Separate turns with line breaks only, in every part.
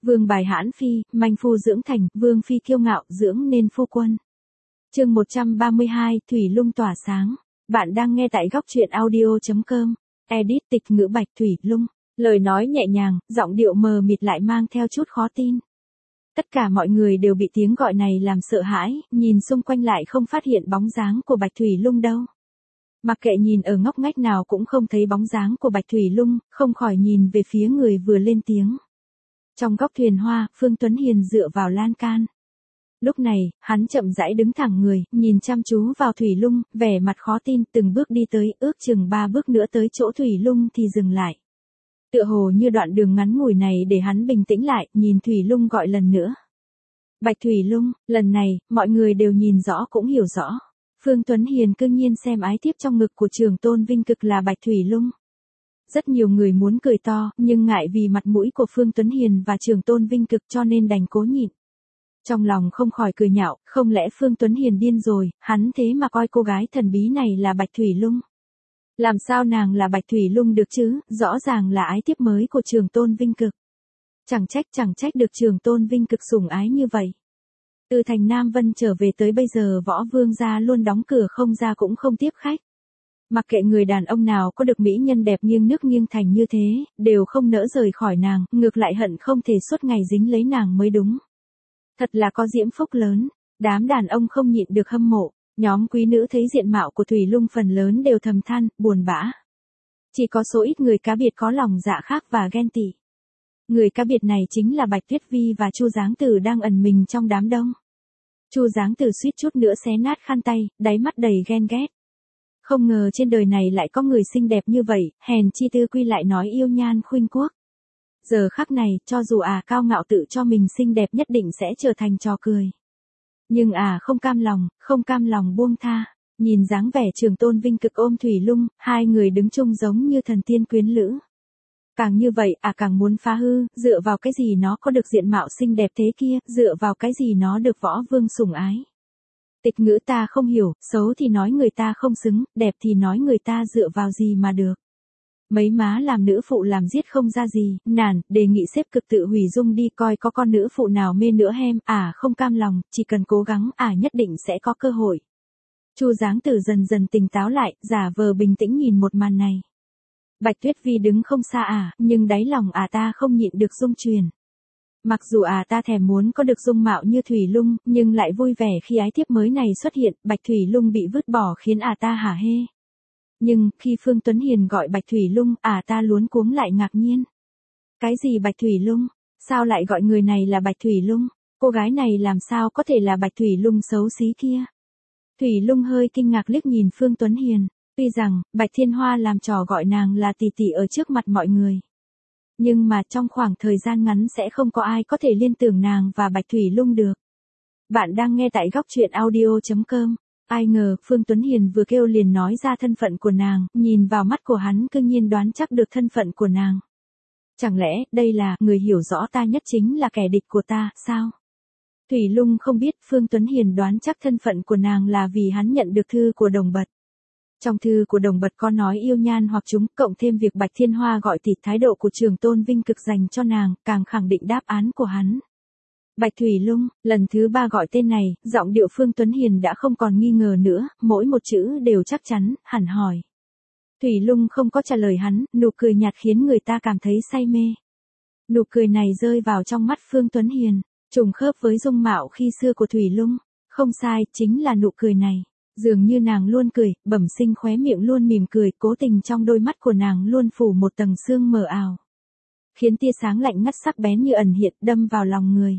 Vương bài hãn phi, manh phu dưỡng thành, vương phi kiêu ngạo, dưỡng nên phu quân. Chương 132, Thủy Lung tỏa sáng. Bạn đang nghe tại góc truyện audio.com. Edit tịch ngữ Bạch Thủy Lung. Lời nói nhẹ nhàng, giọng điệu mờ mịt lại mang theo chút khó tin. Tất cả mọi người đều bị tiếng gọi này làm sợ hãi, nhìn xung quanh lại không phát hiện bóng dáng của Bạch Thủy Lung đâu. Mặc kệ nhìn ở ngóc ngách nào cũng không thấy bóng dáng của Bạch Thủy Lung, không khỏi nhìn về phía người vừa lên tiếng. Trong góc thuyền hoa, Phương Tuấn Hiền dựa vào lan can. Lúc này, hắn chậm rãi đứng thẳng người, nhìn chăm chú vào Thủy Lung, vẻ mặt khó tin, từng bước đi tới, ước chừng 3 bước nữa tới chỗ Thủy Lung thì dừng lại. Tựa hồ như đoạn đường ngắn ngủi này để hắn bình tĩnh lại, nhìn Thủy Lung gọi lần nữa. Bạch Thủy Lung, lần này, mọi người đều nhìn rõ cũng hiểu rõ. Phương Tuấn Hiền cương nhiên xem ái thiếp trong ngực của Trường Tôn Vinh Cực là Bạch Thủy Lung. Rất nhiều người muốn cười to, nhưng ngại vì mặt mũi của Phương Tuấn Hiền và Trường Tôn Vinh Cực cho nên đành cố nhịn. Trong lòng không khỏi cười nhạo, không lẽ Phương Tuấn Hiền điên rồi, hắn thế mà coi cô gái thần bí này là Bạch Thủy Lung. Làm sao nàng là Bạch Thủy Lung được chứ, rõ ràng là ái thiếp mới của Trường Tôn Vinh Cực. Chẳng trách được Trường Tôn Vinh Cực sủng ái như vậy. Từ thành Nam Vân trở về tới bây giờ Võ Vương gia luôn đóng cửa không ra cũng không tiếp khách. Mặc kệ người đàn ông nào có được mỹ nhân đẹp nghiêng nước nghiêng thành như thế, đều không nỡ rời khỏi nàng, ngược lại hận không thể suốt ngày dính lấy nàng mới đúng. Thật là có diễm phúc lớn, đám đàn ông không nhịn được hâm mộ, nhóm quý nữ thấy diện mạo của Thủy Lung phần lớn đều thầm than, buồn bã. Chỉ có số ít người cá biệt có lòng dạ khác và ghen tị. Người cá biệt này chính là Bạch Tuyết Vi và Chu Giáng Tử đang ẩn mình trong đám đông. Chu Giáng Tử suýt chút nữa xé nát khăn tay, đáy mắt đầy ghen ghét. Không ngờ trên đời này lại có người xinh đẹp như vậy, hèn chi Tư Quy lại nói yêu nhan khuynh quốc. Giờ khắc này, cho dù cao ngạo tự cho mình xinh đẹp nhất định sẽ trở thành trò cười. Nhưng không cam lòng buông tha, nhìn dáng vẻ Trường Tôn Vinh Cực ôm Thủy Lung, hai người đứng chung giống như thần tiên quyến lữ. Càng như vậy, càng muốn phá hư, dựa vào cái gì nó có được diện mạo xinh đẹp thế kia, dựa vào cái gì nó được Võ Vương sủng ái. Tịch ngữ ta không hiểu, xấu thì nói người ta không xứng, đẹp thì nói người ta dựa vào gì mà được. Mấy má làm nữ phụ làm giết không ra gì, nản, đề nghị xếp cực tự hủy dung đi coi có con nữ phụ nào mê nữa hem, không cam lòng, chỉ cần cố gắng, nhất định sẽ có cơ hội. Chu Giáng Tử dần dần tỉnh táo lại, giả vờ bình tĩnh nhìn một màn này. Bạch Tuyết Vi đứng không xa nhưng đáy lòng ta không nhịn được rung chuyển. Mặc dù ta thèm muốn có được dung mạo như Thủy Lung, nhưng lại vui vẻ khi ái thiếp mới này xuất hiện, Bạch Thủy Lung bị vứt bỏ khiến ta hả hê. Nhưng, khi Phương Tuấn Hiền gọi Bạch Thủy Lung, ta luống cuống lại ngạc nhiên. Cái gì Bạch Thủy Lung? Sao lại gọi người này là Bạch Thủy Lung? Cô gái này làm sao có thể là Bạch Thủy Lung xấu xí kia? Thủy Lung hơi kinh ngạc liếc nhìn Phương Tuấn Hiền, tuy rằng, Bạch Thiên Hoa làm trò gọi nàng là tỷ tỷ ở trước mặt mọi người. Nhưng mà trong khoảng thời gian ngắn sẽ không có ai có thể liên tưởng nàng và Bạch Thủy Lung được. Bạn đang nghe tại góc truyện audio.com. Ai ngờ, Phương Tuấn Hiền vừa kêu liền nói ra thân phận của nàng, nhìn vào mắt của hắn cương nhiên đoán chắc được thân phận của nàng. Chẳng lẽ, đây là, người hiểu rõ ta nhất chính là kẻ địch của ta, sao? Thủy Lung không biết Phương Tuấn Hiền đoán chắc thân phận của nàng là vì hắn nhận được thư của Đồng Bật. Trong thư của Đồng Bật có nói yêu nhan hoặc chúng, cộng thêm việc Bạch Thiên Hoa gọi tịt thái độ của Trường Tôn Vinh Cực dành cho nàng, càng khẳng định đáp án của hắn. Bạch Thủy Lung, lần thứ 3 gọi tên này, giọng điệu Phương Tuấn Hiền đã không còn nghi ngờ nữa, mỗi một chữ đều chắc chắn, hẳn hỏi. Thủy Lung không có trả lời hắn, nụ cười nhạt khiến người ta cảm thấy say mê. Nụ cười này rơi vào trong mắt Phương Tuấn Hiền, trùng khớp với dung mạo khi xưa của Thủy Lung. Không sai, chính là nụ cười này. Dường như nàng luôn cười, bẩm sinh khóe miệng luôn mỉm cười, cố tình trong đôi mắt của nàng luôn phủ một tầng sương mờ ảo. Khiến tia sáng lạnh ngắt sắc bén như ẩn hiện đâm vào lòng người.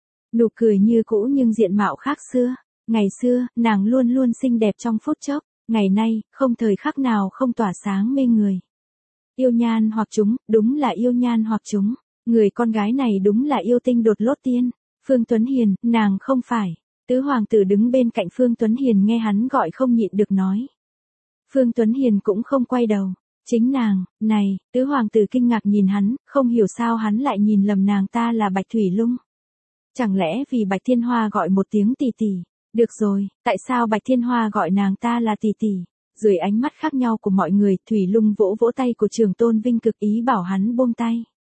Nụ cười như cũ nhưng diện mạo khác xưa. Ngày xưa, nàng luôn luôn xinh đẹp trong phút chốc. Ngày nay, không thời khắc nào không tỏa sáng mê người. Yêu nhan hoặc chúng, đúng là yêu nhan hoặc chúng. Người con gái này đúng là yêu tinh đột lốt tiên. Phương Tuấn Hiền, nàng không phải. Tứ hoàng tử đứng bên cạnh Phương Tuấn Hiền nghe hắn gọi không nhịn được nói. Phương Tuấn Hiền cũng không quay đầu. Chính nàng, này, tứ hoàng tử kinh ngạc nhìn hắn, không hiểu sao hắn lại nhìn lầm nàng ta là Bạch Thủy Lung. Chẳng lẽ vì Bạch Thiên Hoa gọi một tiếng tỷ tỷ? Được rồi, tại sao Bạch Thiên Hoa gọi nàng ta là tỷ tỷ? Dưới ánh mắt khác nhau của mọi người, Thủy Lung vỗ vỗ tay của Trường Tôn Vinh Cực ý bảo hắn buông tay.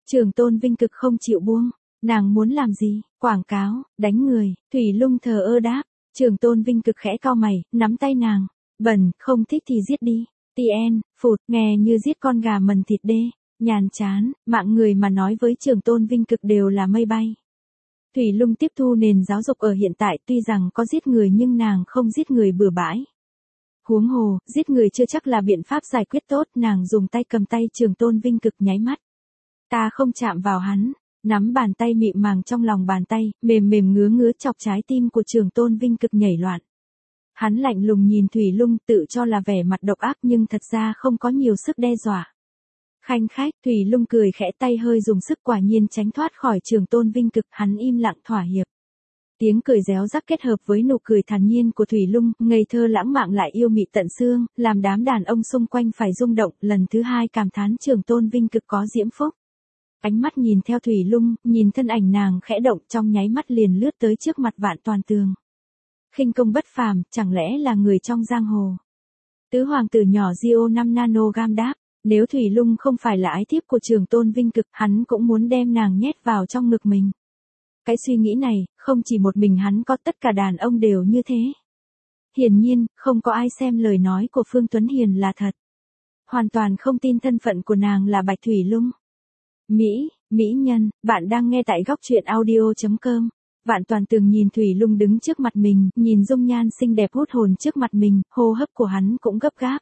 Trường Tôn Vinh Cực không chịu buông. Nàng muốn làm gì? Quảng cáo, đánh người. Thủy Lung thờ ơ đáp. Trường Tôn Vinh Cực khẽ cau mày, nắm tay nàng. Bẩn, không thích thì giết đi. TN, phụt, nghe như giết con gà mần thịt đê. Nhàn chán, mạng người mà nói với Trường Tôn Vinh Cực đều là mây bay. Thủy Lung tiếp thu nền giáo dục ở hiện tại, tuy rằng có giết người nhưng nàng không giết người bừa bãi. Huống hồ, giết người chưa chắc là biện pháp giải quyết tốt, nàng dùng tay cầm tay Trường Tôn Vinh Cực nháy mắt. Ta không chạm vào hắn, nắm bàn tay mịn màng trong lòng bàn tay, mềm mềm ngứa ngứa chọc trái tim của Trường Tôn Vinh Cực nhảy loạn. Hắn lạnh lùng nhìn Thủy Lung, tự cho là vẻ mặt độc ác nhưng thật ra không có nhiều sức đe dọa. Khanh khách, Thủy Lung cười khẽ, tay hơi dùng sức, quả nhiên tránh thoát khỏi Trường Tôn Vinh Cực, hắn im lặng thỏa hiệp. Tiếng cười réo rắt kết hợp với nụ cười thản nhiên của Thủy Lung, ngây thơ lãng mạn lại yêu mị tận xương, làm đám đàn ông xung quanh phải rung động, lần thứ hai cảm thán Trường Tôn Vinh Cực có diễm phúc. Ánh mắt nhìn theo Thủy Lung, nhìn thân ảnh nàng khẽ động, trong nháy mắt liền lướt tới trước mặt Vạn Toàn Tường. Khinh công bất phàm, chẳng lẽ là người trong giang hồ? Tứ hoàng tử nhỏ Gio 5 nanogam đáp, nếu Thủy Lung không phải là ái thiếp của Trường Tôn Vinh Cực, hắn cũng muốn đem nàng nhét vào trong ngực mình. Cái suy nghĩ này, không chỉ một mình hắn có, tất cả đàn ông đều như thế. Hiển nhiên, không có ai xem lời nói của Phương Tuấn Hiền là thật. Hoàn toàn không tin thân phận của nàng là Bạch Thủy Lung. Mỹ nhân, bạn đang nghe tại góc truyện audio.com. Vạn Toàn Tường nhìn Thủy Lung đứng trước mặt mình, nhìn dung nhan xinh đẹp hút hồn trước mặt mình, hô hấp của hắn cũng gấp gáp.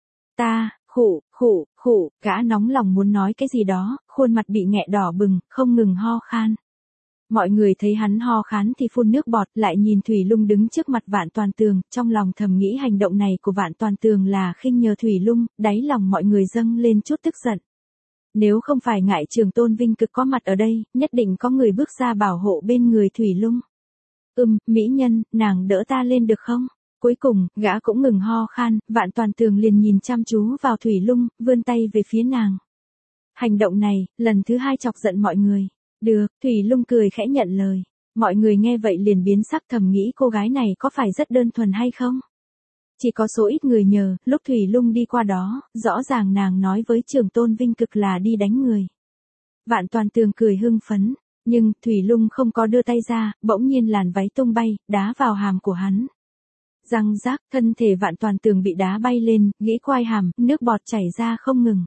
Khụ, gã nóng lòng muốn nói cái gì đó, khuôn mặt bị nghẹ đỏ bừng, không ngừng ho khan. Mọi người thấy hắn ho khán thì phun nước bọt, lại nhìn Thủy Lung đứng trước mặt Vạn Toàn Tường, trong lòng thầm nghĩ hành động này của Vạn Toàn Tường là khinh nhờ Thủy Lung, đáy lòng mọi người dâng lên chút tức giận. Nếu không phải ngại Trường Tôn Vinh Cực có mặt ở đây, nhất định có người bước ra bảo hộ bên người Thủy Lung. Mỹ nhân, nàng đỡ ta lên được không? Cuối cùng, gã cũng ngừng ho khan, Vạn Toàn Tường liền nhìn chăm chú vào Thủy Lung, vươn tay về phía nàng. Hành động này, lần thứ hai chọc giận mọi người. Được, Thủy Lung cười khẽ nhận lời. Mọi người nghe vậy liền biến sắc, thầm nghĩ cô gái này có phải rất đơn thuần hay không? Chỉ có số ít người nhờ, lúc Thủy Lung đi qua đó, rõ ràng nàng nói với Trường Tôn Vinh Cực là đi đánh người. Vạn Toàn Tường cười hưng phấn, nhưng Thủy Lung không có đưa tay ra, bỗng nhiên làn váy tung bay, đá vào hàm của hắn. Răng rác, thân thể Vạn Toàn Tường bị đá bay lên, gãy quai hàm, nước bọt chảy ra không ngừng.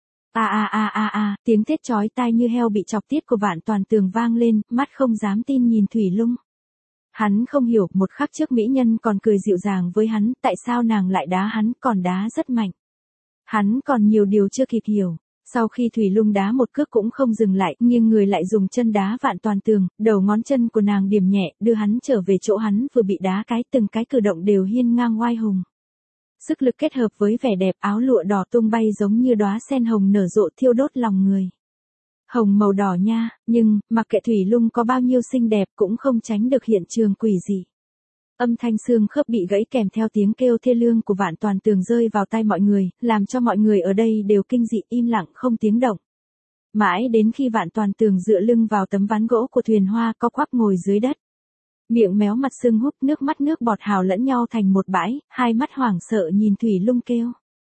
Tiếng thét chói tai như heo bị chọc tiết của Vạn Toàn Tường vang lên, mắt không dám tin nhìn Thủy Lung. Hắn không hiểu, một khắc trước mỹ nhân còn cười dịu dàng với hắn, tại sao nàng lại đá hắn, còn đá rất mạnh. Hắn còn nhiều điều chưa kịp hiểu. Sau khi Thủy Lung đá một cước cũng không dừng lại, nghiêng người lại dùng chân đá Vạn Toàn Tường, đầu ngón chân của nàng điểm nhẹ, đưa hắn trở về chỗ hắn vừa bị đá, từng cái cử động đều hiên ngang oai hùng. Sức lực kết hợp với vẻ đẹp, áo lụa đỏ tung bay giống như đóa sen hồng nở rộ thiêu đốt lòng người. Hồng màu đỏ nha, nhưng, mặc kệ Thủy Lung có bao nhiêu xinh đẹp cũng không tránh được hiện trường quỷ dị. Âm thanh xương khớp bị gãy kèm theo tiếng kêu thê lương của Vạn Toàn Tường rơi vào tai mọi người, làm cho mọi người ở đây đều kinh dị, im lặng không tiếng động. Mãi đến khi Vạn Toàn Tường dựa lưng vào tấm ván gỗ của thuyền hoa co quắp ngồi dưới đất. Miệng méo mặt sưng húp, nước bọt hào lẫn nhau thành một bãi, hai mắt hoảng sợ nhìn Thủy Lung kêu.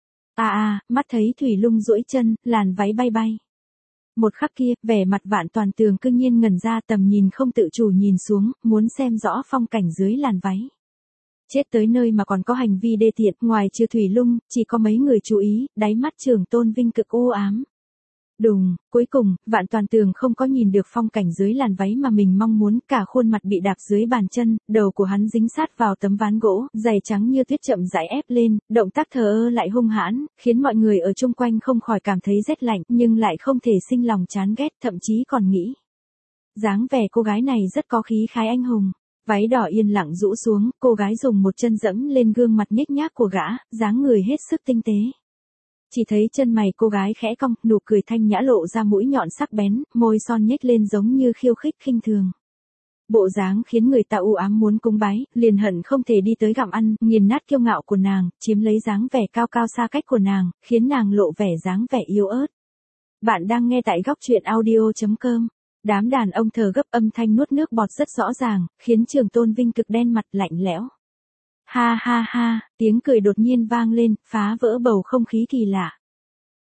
Mắt thấy Thủy Lung duỗi chân, làn váy bay bay. Một khắc kia, vẻ mặt Vạn Toàn Tường cương nhiên ngẩn ra, tầm nhìn không tự chủ nhìn xuống, muốn xem rõ phong cảnh dưới làn váy. Chết tới nơi mà còn có hành vi đê tiện, ngoài trừ Thủy Lung, chỉ có mấy người chú ý, đáy mắt Trường Tôn Vinh Cực u ám. Đùng, cuối cùng, Vạn Toàn Tường không có nhìn được phong cảnh dưới làn váy mà mình mong muốn, cả khuôn mặt bị đạp dưới bàn chân, đầu của hắn dính sát vào tấm ván gỗ, giày trắng như tuyết chậm rãi ép lên, động tác thờ ơ lại hung hãn, khiến mọi người ở chung quanh không khỏi cảm thấy rét lạnh, nhưng lại không thể sinh lòng chán ghét, thậm chí còn nghĩ. Dáng vẻ cô gái này rất có khí khái anh hùng. Váy đỏ yên lặng rũ xuống, cô gái dùng một chân dẫm lên gương mặt nhếch nhác của gã, dáng người hết sức tinh tế. Chỉ thấy chân mày cô gái khẽ cong, nụ cười thanh nhã lộ ra mũi nhọn sắc bén, môi son nhếch lên giống như khiêu khích khinh thường. Bộ dáng khiến người ta u ám muốn cúng bái, liền hận không thể đi tới gặm ăn, nghiền nát kiêu ngạo của nàng, chiếm lấy dáng vẻ cao cao xa cách của nàng, khiến nàng lộ vẻ dáng vẻ yếu ớt. Bạn đang nghe tại góc truyện audio.com. Đám đàn ông thở gấp, âm thanh nuốt nước bọt rất rõ ràng, khiến Trường Tôn Vinh Cực đen mặt lạnh lẽo. Ha, tiếng cười đột nhiên vang lên, phá vỡ bầu không khí kỳ lạ.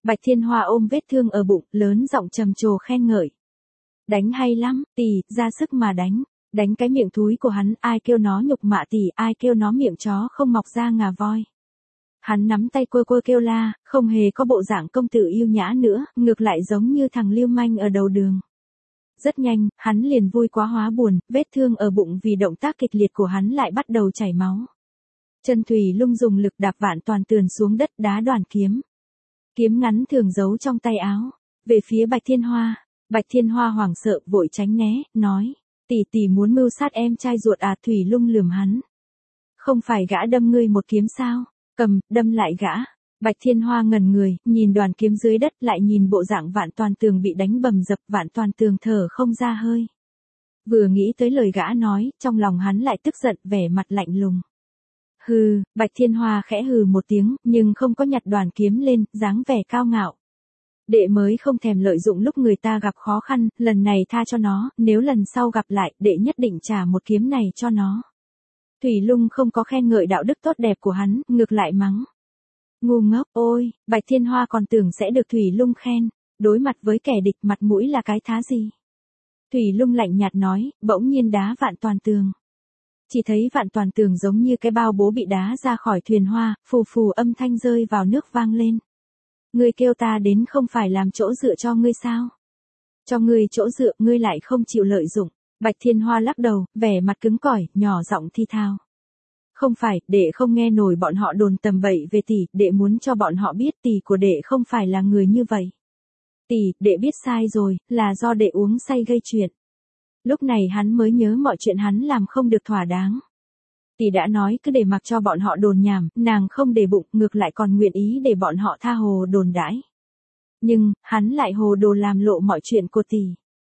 Bạch Thiên Hoa ôm vết thương ở bụng, lớn giọng trầm trồ khen ngợi. Đánh hay lắm, tỷ, ra sức mà đánh. Đánh cái miệng thúi của hắn, ai kêu nó nhục mạ tỷ, ai kêu nó miệng chó không mọc ra ngà voi. Hắn nắm tay quơ quơ kêu la, không hề có bộ dạng công tử yêu nhã nữa, ngược lại giống như thằng lưu manh ở đầu đường. Rất nhanh, hắn liền vui quá hóa buồn, vết thương ở bụng vì động tác kịch liệt của hắn lại bắt đầu chảy máu. Chân Thủy Lung dùng lực đạp Vạn Toàn Tường xuống đất đá đoàn kiếm. Kiếm ngắn thường giấu trong tay áo. Về phía Bạch Thiên Hoa. Bạch Thiên Hoa hoảng sợ vội tránh né, nói. Tỷ tỷ muốn mưu sát em trai ruột à? Thủy Lung lườm hắn. Không phải gã đâm ngươi một kiếm sao? Cầm, đâm lại gã. Bạch Thiên Hoa ngẩn người, nhìn đoàn kiếm dưới đất lại nhìn bộ dạng Vạn Toàn Tường bị đánh bầm dập, Vạn Toàn Tường thở không ra hơi. Vừa nghĩ tới lời gã nói, trong lòng hắn lại tức giận, vẻ mặt lạnh lùng. Hừ, Bạch Thiên Hoa khẽ hừ một tiếng, nhưng không có nhặt đoàn kiếm lên, dáng vẻ cao ngạo. Đệ mới không thèm lợi dụng lúc người ta gặp khó khăn, lần này tha cho nó, nếu lần sau gặp lại, đệ nhất định trả một kiếm này cho nó. Thủy Lung không có khen ngợi đạo đức tốt đẹp của hắn, ngược lại mắng. Ngu ngốc, ôi, Bạch Thiên Hoa còn tưởng sẽ được Thủy Lung khen, đối mặt với kẻ địch mặt mũi là cái thá gì. Thủy Lung lạnh nhạt nói, bỗng nhiên đá Vạn Toàn Tường. Chỉ thấy Vạn Toàn Tường giống như cái bao bố bị đá ra khỏi thuyền hoa, phù phù âm thanh rơi vào nước vang lên. Ngươi kêu ta đến không phải làm chỗ dựa cho ngươi sao? Cho ngươi chỗ dựa, ngươi lại không chịu lợi dụng. Bạch Thiên Hoa lắc đầu, vẻ mặt cứng cỏi, nhỏ giọng thi thao. Không phải, đệ không nghe nổi bọn họ đồn tầm bậy về tỷ, đệ muốn cho bọn họ biết tỷ của đệ không phải là người như vậy. Tỷ, đệ biết sai rồi, là do đệ uống say gây chuyện. Lúc này hắn mới nhớ mọi chuyện hắn làm không được thỏa đáng. Tỷ đã nói cứ để mặc cho bọn họ đồn nhảm, nàng không để bụng, ngược lại còn nguyện ý để bọn họ tha hồ đồn đãi. Nhưng, hắn lại hồ đồ làm lộ mọi chuyện của tỷ.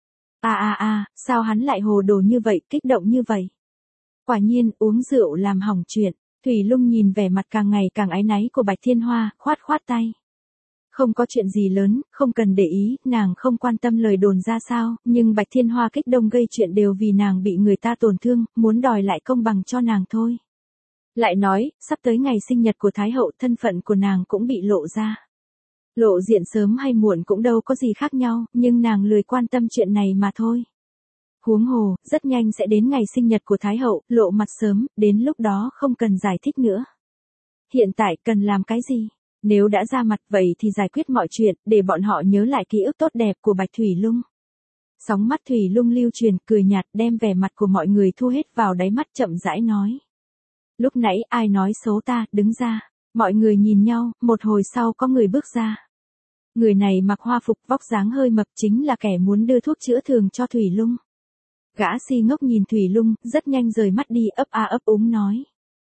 Sao hắn lại hồ đồ như vậy, kích động như vậy? Quả nhiên, uống rượu làm hỏng chuyện. Thủy Lung nhìn vẻ mặt càng ngày càng áy náy của Bạch Thiên Hoa, khoát khoát tay. Không có chuyện gì lớn, không cần để ý, nàng không quan tâm lời đồn ra sao, nhưng Bạch Thiên Hoa kích động gây chuyện đều vì nàng bị người ta tổn thương, muốn đòi lại công bằng cho nàng thôi. Lại nói, sắp tới ngày sinh nhật của Thái Hậu, thân phận của nàng cũng bị lộ ra. Lộ diện sớm hay muộn cũng đâu có gì khác nhau, nhưng nàng lười quan tâm chuyện này mà thôi. Huống hồ, rất nhanh sẽ đến ngày sinh nhật của Thái Hậu, lộ mặt sớm, đến lúc đó không cần giải thích nữa. Hiện tại cần làm cái gì? Nếu đã ra mặt vậy thì giải quyết mọi chuyện, để bọn họ nhớ lại ký ức tốt đẹp của Bạch Thủy Lung. Sóng mắt Thủy Lung lưu truyền, cười nhạt, đem vẻ mặt của mọi người thu hết vào đáy mắt, chậm rãi nói. Lúc nãy ai nói xấu ta, đứng ra. Mọi người nhìn nhau, một hồi sau có người bước ra. Người này mặc hoa phục, vóc dáng hơi mập, chính là kẻ muốn đưa thuốc chữa thường cho Thủy Lung. Gã si ngốc nhìn Thủy Lung, rất nhanh rời mắt đi, ấp a ấp úng nói.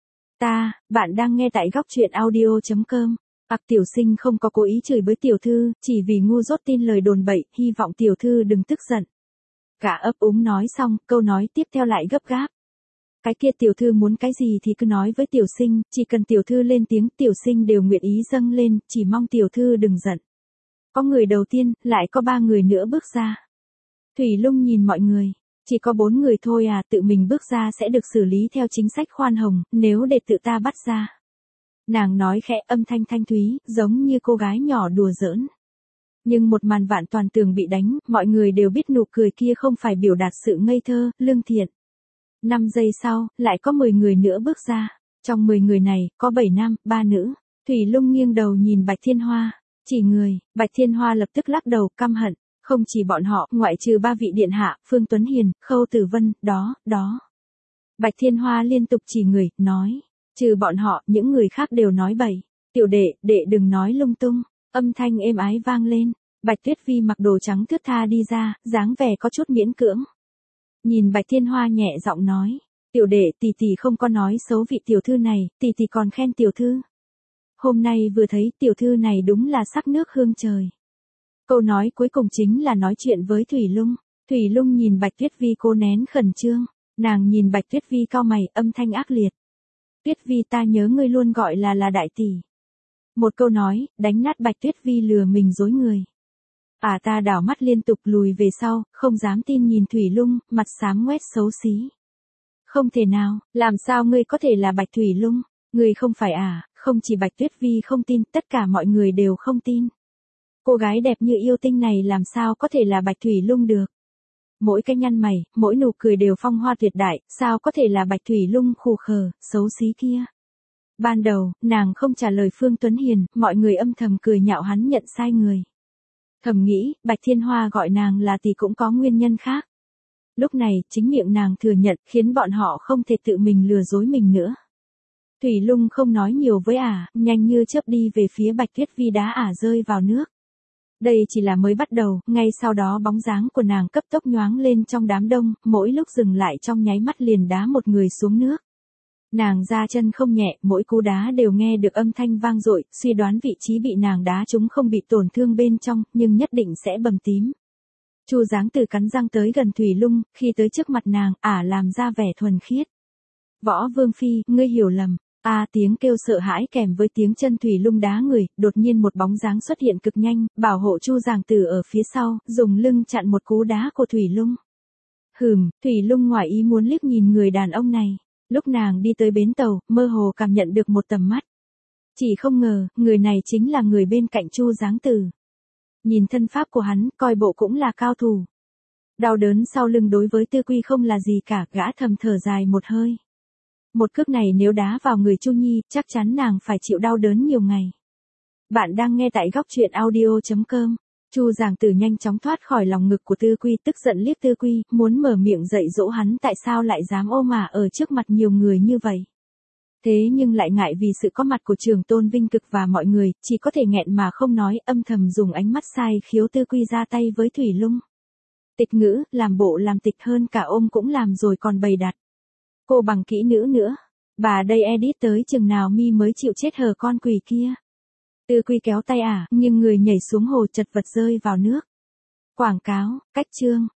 Bạn đang nghe tại góc truyện audio.com. Tiểu Sinh không có cố ý chửi bới tiểu thư, chỉ vì ngu dốt tin lời đồn bậy, hy vọng tiểu thư đừng tức giận. Gã ấp úng nói xong, câu nói tiếp theo lại gấp gáp. Cái kia tiểu thư muốn cái gì thì cứ nói với Tiểu Sinh, chỉ cần tiểu thư lên tiếng, Tiểu Sinh đều nguyện ý dâng lên, chỉ mong tiểu thư đừng giận. Có người đầu tiên, lại có 3 người nữa bước ra. Thủy Lung nhìn mọi người. Chỉ có 4 người thôi à, tự mình bước ra sẽ được xử lý theo chính sách khoan hồng, nếu để tự ta bắt ra. Nàng nói khẽ, âm thanh thanh thúy, giống như cô gái nhỏ đùa giỡn. Nhưng một màn Vạn Toàn Tường bị đánh, mọi người đều biết nụ cười kia không phải biểu đạt sự ngây thơ, lương thiện. 5 giây sau, lại có 10 người nữa bước ra. Trong 10 người này, có 7 nam, 3 nữ. Thủy Lung nghiêng đầu nhìn Bạch Thiên Hoa. Chỉ người, Bạch Thiên Hoa lập tức lắc đầu, căm hận. Không chỉ bọn họ, ngoại trừ 3 vị điện hạ, Phương Tuấn Hiền, Khâu Tử Vân, đó. Bạch Thiên Hoa liên tục chỉ người, nói. Trừ bọn họ, những người khác đều nói bậy. Tiểu đệ đừng nói lung tung. Âm thanh êm ái vang lên. Bạch Tuyết Vi mặc đồ trắng thướt tha đi ra, dáng vẻ có chút miễn cưỡng. Nhìn Bạch Thiên Hoa nhẹ giọng nói. Tiểu đệ, tỷ không có nói xấu vị tiểu thư này, tỷ còn khen tiểu thư. Hôm nay vừa thấy tiểu thư này đúng là sắc nước hương trời. Câu nói cuối cùng chính là nói chuyện với Thủy Lung. Thủy Lung nhìn Bạch Tuyết Vi cô nén khẩn trương. Nàng nhìn Bạch Tuyết Vi cau mày, âm thanh ác liệt. Tuyết Vi, ta nhớ ngươi luôn gọi là đại tỷ. Một câu nói, đánh nát Bạch Tuyết Vi lừa mình dối người. Ta đảo mắt liên tục lùi về sau, không dám tin nhìn Thủy Lung, mặt xám ngoét xấu xí. Không thể nào, làm sao ngươi có thể là Bạch Thủy Lung? Ngươi không phải à? Không chỉ Bạch Tuyết Vi không tin, tất cả mọi người đều không tin. Cô gái đẹp như yêu tinh này làm sao có thể là Bạch Thủy Lung được. Mỗi cái nhăn mày, mỗi nụ cười đều phong hoa tuyệt đại, sao có thể là Bạch Thủy Lung khù khờ, xấu xí kia. Ban đầu, nàng không trả lời Phương Tuấn Hiền, mọi người âm thầm cười nhạo hắn nhận sai người. Thầm nghĩ, Bạch Thiên Hoa gọi nàng là tỷ cũng có nguyên nhân khác. Lúc này, chính miệng nàng thừa nhận, khiến bọn họ không thể tự mình lừa dối mình nữa. Thủy Lung không nói nhiều với nhanh như chớp đi về phía Bạch Tuyết Vi đá rơi vào nước. Đây chỉ là mới bắt đầu, ngay sau đó bóng dáng của nàng cấp tốc nhoáng lên trong đám đông, mỗi lúc dừng lại trong nháy mắt liền đá một người xuống nước. Nàng ra chân không nhẹ, mỗi cú đá đều nghe được âm thanh vang dội, suy đoán vị trí bị nàng đá chúng không bị tổn thương bên trong, nhưng nhất định sẽ bầm tím. Chu Giáng Từ cắn răng tới gần Thủy Lung, khi tới trước mặt nàng, làm ra vẻ thuần khiết. Võ Vương Phi, ngươi hiểu lầm. Tiếng kêu sợ hãi kèm với tiếng chân Thủy Lung đá người, đột nhiên một bóng dáng xuất hiện cực nhanh, bảo hộ Chu Giàng Tử ở phía sau, dùng lưng chặn một cú đá của Thủy Lung. Thủy Lung ngoài ý muốn liếc nhìn người đàn ông này. Lúc nàng đi tới bến tàu, mơ hồ cảm nhận được một tầm mắt. Chỉ không ngờ, người này chính là người bên cạnh Chu Giáng Tử. Nhìn thân pháp của hắn, coi bộ cũng là cao thủ. Đau đớn sau lưng đối với Tư Quy không là gì cả, gã thầm thở dài một hơi. Một cước này nếu đá vào người Chu Nhi, chắc chắn nàng phải chịu đau đớn nhiều ngày. Bạn đang nghe tại góc truyện audio.com. Chu Giàng Tử nhanh chóng thoát khỏi lòng ngực của Tư Quy, tức giận liếc Tư Quy, muốn mở miệng dạy dỗ hắn tại sao lại dám ôm ở trước mặt nhiều người như vậy. Thế nhưng lại ngại vì sự có mặt của Trường Tôn Vinh Cực và mọi người, chỉ có thể nghẹn mà không nói, âm thầm dùng ánh mắt sai khiếu Tư Quy ra tay với Thủy Lung. Tịch ngữ, làm bộ làm tịch hơn cả ôm cũng làm rồi còn bày đặt. Cô bằng kỹ nữ nữa. Bà đây edit tới chừng nào mi mới chịu chết hờ con quỷ kia. Tư Quy kéo tay nhưng người nhảy xuống hồ chật vật rơi vào nước. Quảng cáo, cách chương.